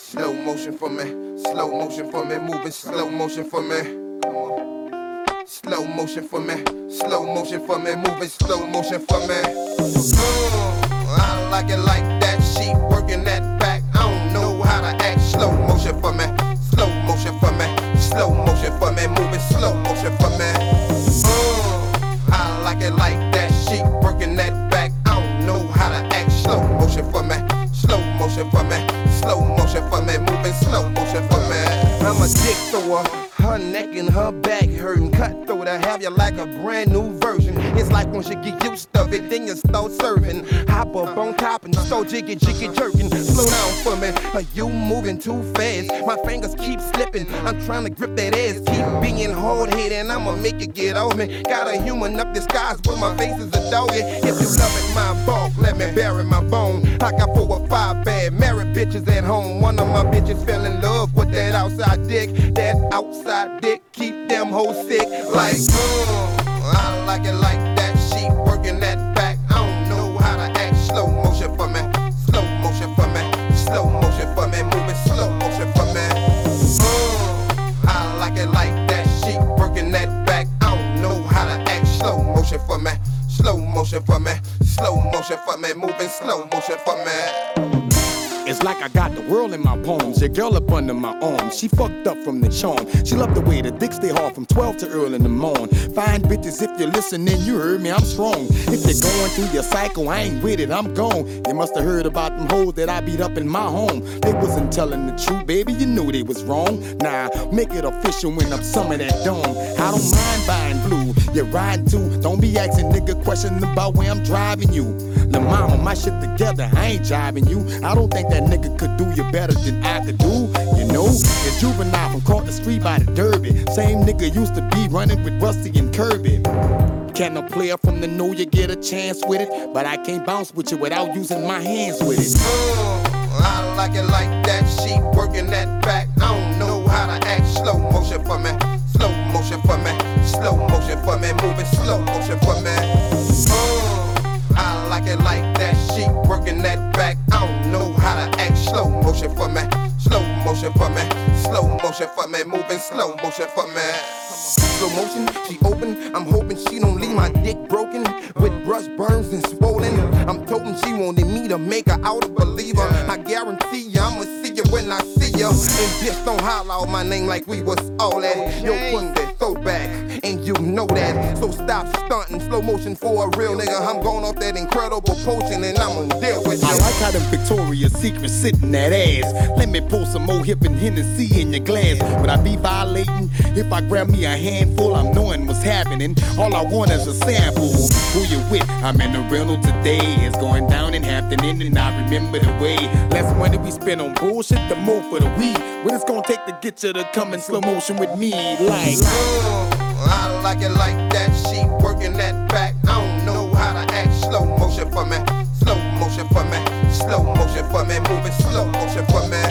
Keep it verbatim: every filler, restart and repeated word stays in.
Slow motion for me, slow motion for me, moving slow motion for me. Come on. Slow motion for me, slow motion for me, moving slow motion for me. Mm, I like it like that, she working that back. I don't know how to act. Slow motion for me, slow motion for me, slow motion for me, moving slow motion for me. Mm, I like it like that, she working that back. I don't know how to act. Slow motion for me, slow motion for me, slow motion for me, moving slow motion for me. I'm a dick thrower, her neck and her back hurting. Cutthroat, I have you like a brand new version. It's like once you get used to it, then you start serving. Hop up on top and start jiggy jiggy jerking. Slow down for me, are you moving too fast? My fingers keep slipping, I'm trying to grip that ass. Keep being hard-headed and I'ma make it get on me. Got a human up disguised, but my face is a doggy. If you loving my bulk, let me bury my bone. I got four or five bad married bitches at home. One of my bitches fell in love with that outside dick. That outside dick keep them hoes sick. Like, mm, I like it like that. She working that back. I don't know how to act. Slow motion for me, slow motion for me, slow motion for me, moving slow motion for me. Mm, I like it like that. She working that back. I don't know how to act. Slow motion for me, slow motion for me, slow motion for me, moving slow motion for me. It's like I got the world in my palms, your girl up under my arm. She fucked up from the charm. She loved the way the dick stay hard from twelve to early in the morn. Fine bitches, if you're listening, you heard me, I'm strong. If you're going through your cycle, I ain't with it, I'm gone. You must have heard about them hoes that I beat up in my home. They wasn't telling the truth, baby, you knew they was wrong. Nah, make it official when I'm some of that dome. I don't mind buying blue, you're riding too. Don't be asking nigga questions about where I'm driving you. The mama, my shit together, I ain't jiving you. I don't think that nigga could do you better than I could do. You know, it's Juvenile from Caught the Street by the Derby. Same nigga used to be running with Rusty and Kirby. Can a player from the know you get a chance with it? But I can't bounce with you without using my hands with it. Mm, I like it like that. She working that back. I don't know how to act. Slow motion for me, slow motion for me, slow motion for me, moving slow motion for me. Mm, I like it like that. She working that back. I don't know how to act. Slow motion for me, slow motion for me, slow motion for me, moving slow motion for me. Slow motion, she open. I'm hoping she don't leave my dick broken with brush burns and swollen. I'm toting she wanted me to make her out a believer. I guarantee you I'ma see you when I see you. And just don't holler out my name like we was all that. Yo, pussy, throw back, and you know that. So stop stunting. Slow motion for a real nigga. I'm going off that incredible potion and I'ma deal with you. I like how them Victoria's Secret sitting that ass. Let me pour some more hip and Hennessy in your glass. Would I be violating if I grab me a handful? I'm knowing what's happening. All I want is a sample. Who you with? I'm in the rental today. It's going down in Hampton Inn and I remember the way. Less money we spend on bullshit, the more for the weed. What it's gonna take to get you to come in slow motion with me? Like, mm, I like it like that. She working that back. I don't know how to act. Slow motion for me, slow motion for me, slow motion for me, moving slow motion for me.